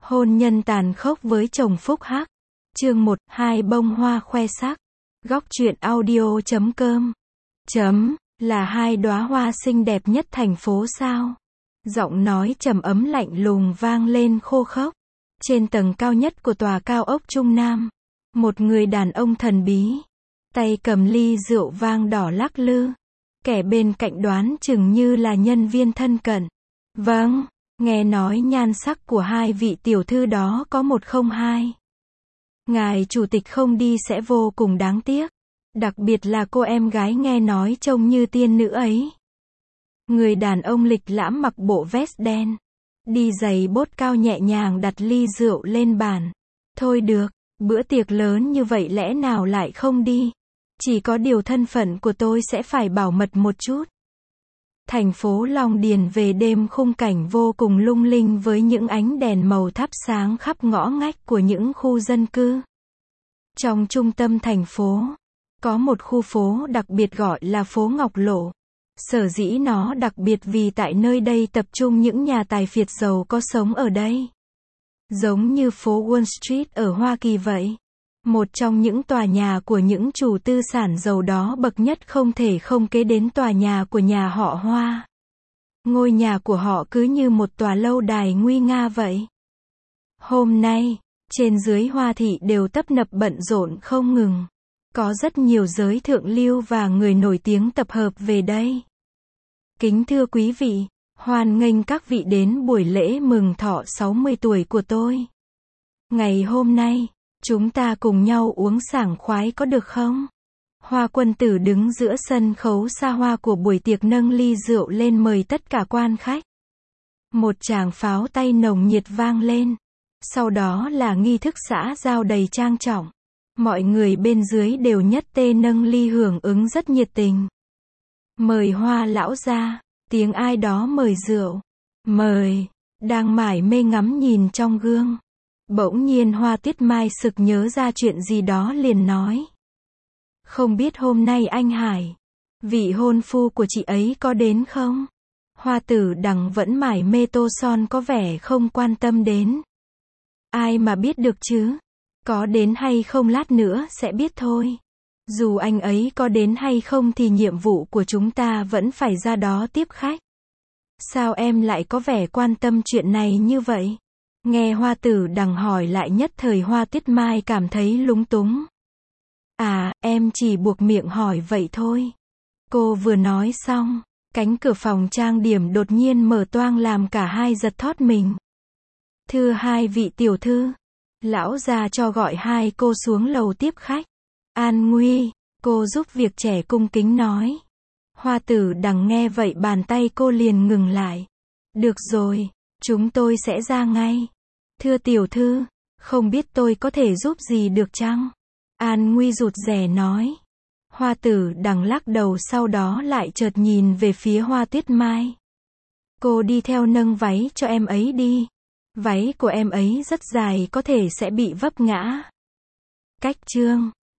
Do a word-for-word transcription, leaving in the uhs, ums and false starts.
Hôn nhân tàn khốc với chồng phúc hắc. Chương một, hai bông hoa khoe sắc. Góc truyện audio chấm com. Chấm, là hai đóa hoa xinh đẹp nhất thành phố sao? Giọng nói trầm ấm lạnh lùng vang lên khô khốc. Trên tầng cao nhất của tòa cao ốc Trung Nam, một người đàn ông thần bí, tay cầm ly rượu vang đỏ lắc lư. Kẻ bên cạnh đoán chừng như là nhân viên thân cận. Vâng, nghe nói nhan sắc của hai vị tiểu thư đó có một không hai. Ngài chủ tịch không đi sẽ vô cùng đáng tiếc. Đặc biệt là cô em gái nghe nói trông như tiên nữ ấy. Người đàn ông lịch lãm mặc bộ vest đen, đi giày bốt cao nhẹ nhàng đặt ly rượu lên bàn. Thôi được, bữa tiệc lớn như vậy lẽ nào lại không đi? Chỉ có điều thân phận của tôi sẽ phải bảo mật một chút. Thành phố Long Điền về đêm khung cảnh vô cùng lung linh với những ánh đèn màu thắp sáng khắp ngõ ngách của những khu dân cư. Trong trung tâm thành phố, có một khu phố đặc biệt gọi là phố Ngọc Lộ. Sở dĩ nó đặc biệt vì tại nơi đây tập trung những nhà tài phiệt giàu có sống ở đây. Giống như phố Wall Street ở Hoa Kỳ vậy. Một trong những tòa nhà của những chủ tư sản giàu đó bậc nhất không thể không kế đến tòa nhà của nhà họ Hoa. Ngôi nhà của họ cứ như một tòa lâu đài nguy nga vậy. Hôm nay, trên dưới Hoa Thị đều tấp nập bận rộn không ngừng. Có rất nhiều giới thượng lưu và người nổi tiếng tập hợp về đây. Kính thưa quý vị, hoan nghênh các vị đến buổi lễ mừng thọ sáu mươi tuổi của tôi. Ngày hôm nay, chúng ta cùng nhau uống sảng khoái có được không? Hoa Quân Tử đứng giữa sân khấu xa hoa của buổi tiệc nâng ly rượu lên mời tất cả quan khách. Một tràng pháo tay nồng nhiệt vang lên. Sau đó là nghi thức xã giao đầy trang trọng. Mọi người bên dưới đều nhất tê nâng ly hưởng ứng rất nhiệt tình. Mời Hoa lão ra, tiếng ai đó mời rượu. Mời, đang mải mê ngắm nhìn trong gương. Bỗng nhiên Hoa Tuyết Mai sực nhớ ra chuyện gì đó liền nói. Không biết hôm nay anh Hải, vị hôn phu của chị ấy có đến không? Hoa Tử Đằng vẫn mải mê tô son có vẻ không quan tâm đến. Ai mà biết được chứ? Có đến hay không lát nữa sẽ biết thôi. Dù anh ấy có đến hay không thì nhiệm vụ của chúng ta vẫn phải ra đó tiếp khách. Sao em lại có vẻ quan tâm chuyện này như vậy? Nghe Hoa Tử Đằng hỏi lại nhất thời Hoa Tuyết Mai cảm thấy lúng túng. À, em chỉ buộc miệng hỏi vậy thôi. Cô vừa nói xong, cánh cửa phòng trang điểm đột nhiên mở toang làm cả hai giật thót mình. Thưa hai vị tiểu thư, lão già cho gọi hai cô xuống lầu tiếp khách. An Nguy, cô giúp việc trẻ cung kính nói. Hoa Tử Đằng nghe vậy bàn tay cô liền ngừng lại. Được rồi, chúng tôi sẽ ra ngay. Thưa tiểu thư, không biết tôi có thể giúp gì được chăng? An Nguy rụt rè nói. Hoa Tử Đằng lắc đầu sau đó lại chợt nhìn về phía Hoa Tuyết Mai. Cô đi theo nâng váy cho em ấy đi. Váy của em ấy rất dài có thể sẽ bị vấp ngã. Cách chương